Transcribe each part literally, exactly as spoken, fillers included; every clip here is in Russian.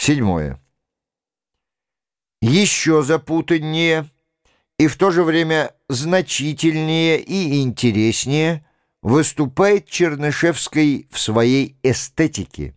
Седьмое. Еще запутаннее и в то же время значительнее и интереснее выступает Чернышевский в своей эстетике.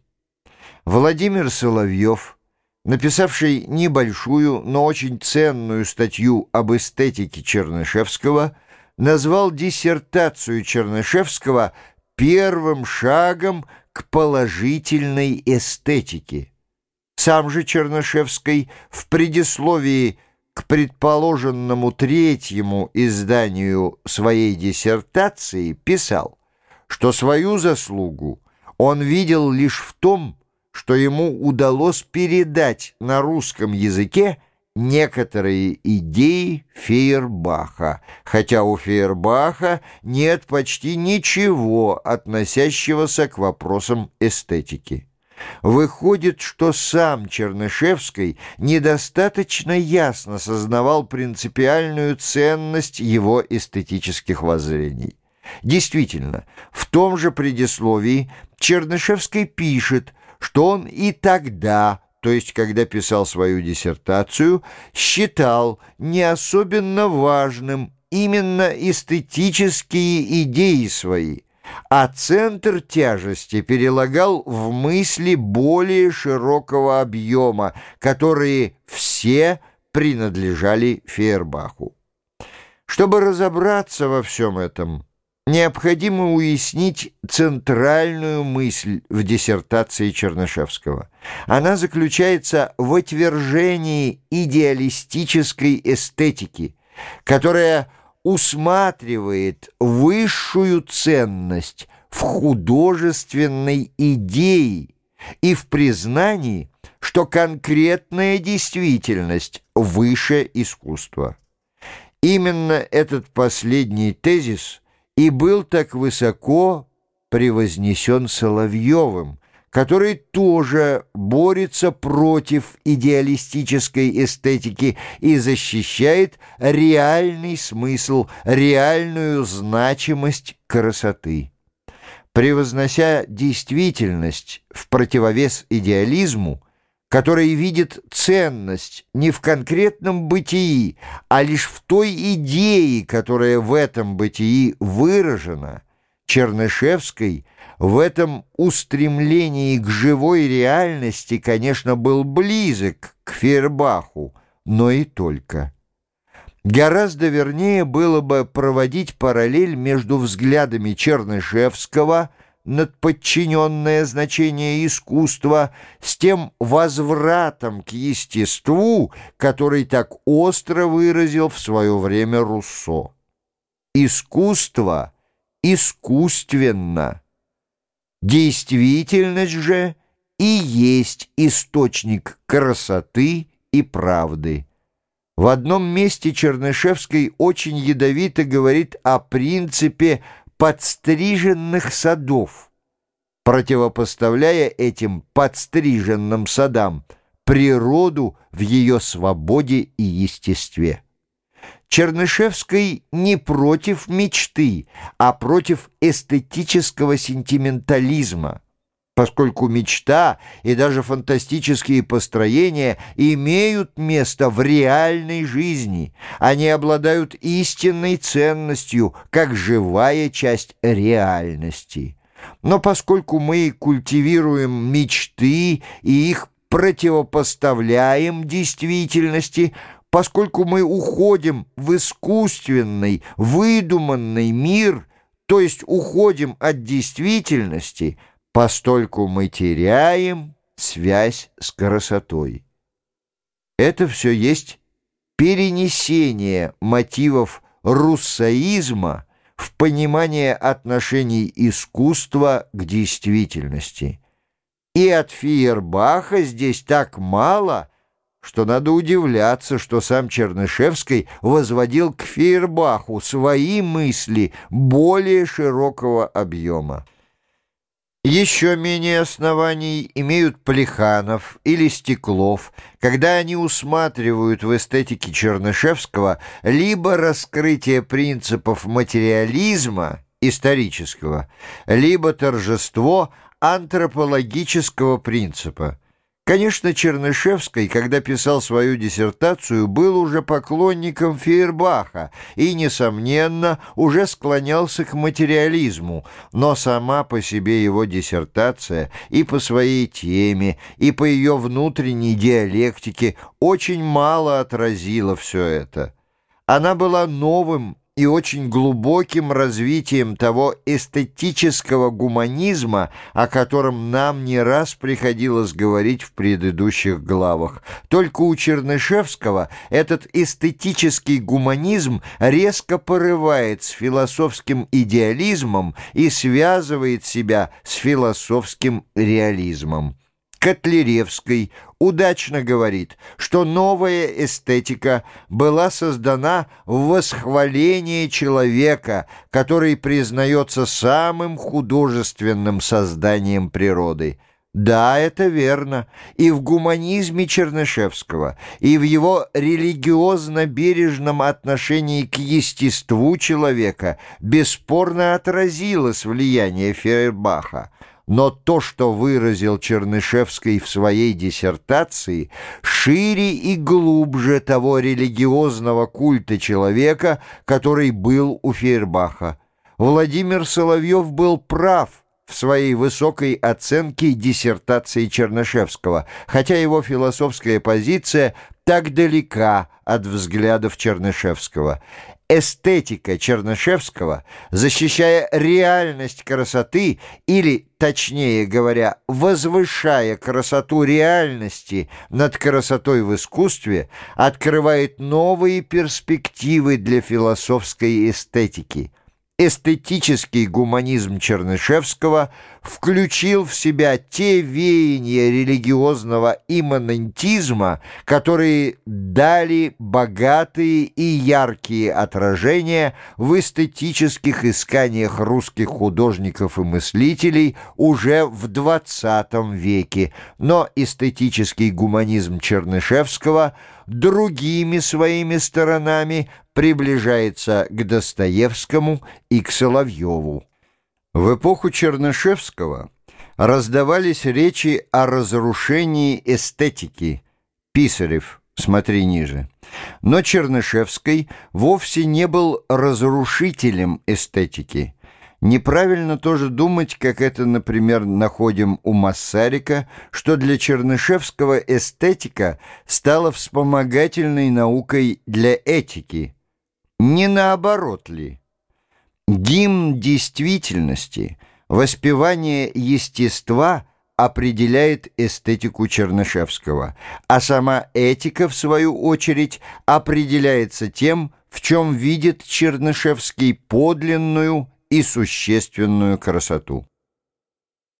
Владимир Соловьев, написавший небольшую, но очень ценную статью об эстетике Чернышевского, назвал диссертацию Чернышевского первым шагом к положительной эстетике. Сам же Чернышевский в предисловии к предположенному третьему изданию своей диссертации писал, что свою заслугу он видел лишь в том, что ему удалось передать на русском языке некоторые идеи Фейербаха, хотя у Фейербаха нет почти ничего, относящегося к вопросам эстетики. Выходит, что сам Чернышевский недостаточно ясно сознавал принципиальную ценность его эстетических воззрений. Действительно, в том же предисловии Чернышевский пишет, что он и тогда, то есть когда писал свою диссертацию, считал не особенно важным именно эстетические идеи свои, а центр тяжести перелагал в мысли более широкого объема, которые все принадлежали Фейербаху. Чтобы разобраться во всем этом, необходимо уяснить центральную мысль в диссертации Чернышевского. Она заключается в отвержении идеалистической эстетики, которая усматривает высшую ценность в художественной идее и в признании, что конкретная действительность выше искусства. Именно этот последний тезис и был так высоко превознесен Соловьевым, который тоже борется против идеалистической эстетики и защищает реальный смысл, реальную значимость красоты. Превознося действительность в противовес идеализму, который видит ценность не в конкретном бытии, а лишь в той идее, которая в этом бытии выражена, Чернышевский в этом устремлении к живой реальности, конечно, был близок к Фейербаху, но и только. Гораздо вернее было бы проводить параллель между взглядами Чернышевского над подчиненное значение искусства с тем возвратом к естеству, который так остро выразил в свое время Руссо. Искусство искусственно. Действительность же и есть источник красоты и правды. В одном месте Чернышевский очень ядовито говорит о принципе подстриженных садов, противопоставляя этим подстриженным садам природу в ее свободе и естестве. Чернышевский не против мечты, а против эстетического сентиментализма, поскольку мечта и даже фантастические построения имеют место в реальной жизни, они обладают истинной ценностью, как живая часть реальности. Но поскольку мы культивируем мечты и их противопоставляем действительности, поскольку мы уходим в искусственный, выдуманный мир, то есть уходим от действительности, постольку мы теряем связь с красотой. Это все есть перенесение мотивов руссоизма в понимание отношений искусства к действительности. И от Фейербаха здесь так мало, что надо удивляться, что сам Чернышевский возводил к Фейербаху свои мысли более широкого объема. Еще менее оснований имеют Плеханов или Стеклов, когда они усматривают в эстетике Чернышевского либо раскрытие принципов материализма исторического, либо торжество антропологического принципа. Конечно, Чернышевский, когда писал свою диссертацию, был уже поклонником Фейербаха и, несомненно, уже склонялся к материализму, но сама по себе его диссертация и по своей теме, и по ее внутренней диалектике очень мало отразила все это. Она была новым и очень глубоким развитием того эстетического гуманизма, о котором нам не раз приходилось говорить в предыдущих главах. Только у Чернышевского этот эстетический гуманизм резко порывает с философским идеализмом и связывает себя с философским реализмом. Котляревский удачно говорит, что новая эстетика была создана в восхвалении человека, который признается самым художественным созданием природы. Да, это верно. И в гуманизме Чернышевского, и в его религиозно-бережном отношении к естеству человека бесспорно отразилось влияние Фейербаха. Но то, что выразил Чернышевский в своей диссертации, шире и глубже того религиозного культа человека, который был у Фейербаха. Владимир Соловьев был прав в своей высокой оценке диссертации Чернышевского, хотя его философская позиция так далека от взглядов Чернышевского. Эстетика Чернышевского, защищая реальность красоты, или, точнее говоря, возвышая красоту реальности над красотой в искусстве, открывает новые перспективы для философской эстетики. Эстетический гуманизм Чернышевского включил в себя те веяния религиозного имманентизма, которые дали богатые и яркие отражения в эстетических исканиях русских художников и мыслителей уже в двадцатом веке. Но эстетический гуманизм Чернышевского другими своими сторонами приближается к Достоевскому и к Соловьеву. В эпоху Чернышевского раздавались речи о разрушении эстетики. Писарев, смотри ниже. Но Чернышевский вовсе не был разрушителем эстетики. Неправильно тоже думать, как это, например, находим у Массарика, что для Чернышевского эстетика стала вспомогательной наукой для этики. Не наоборот ли? Гимн действительности, воспевание естества определяет эстетику Чернышевского, а сама этика, в свою очередь, определяется тем, в чем видит Чернышевский подлинную и существенную красоту.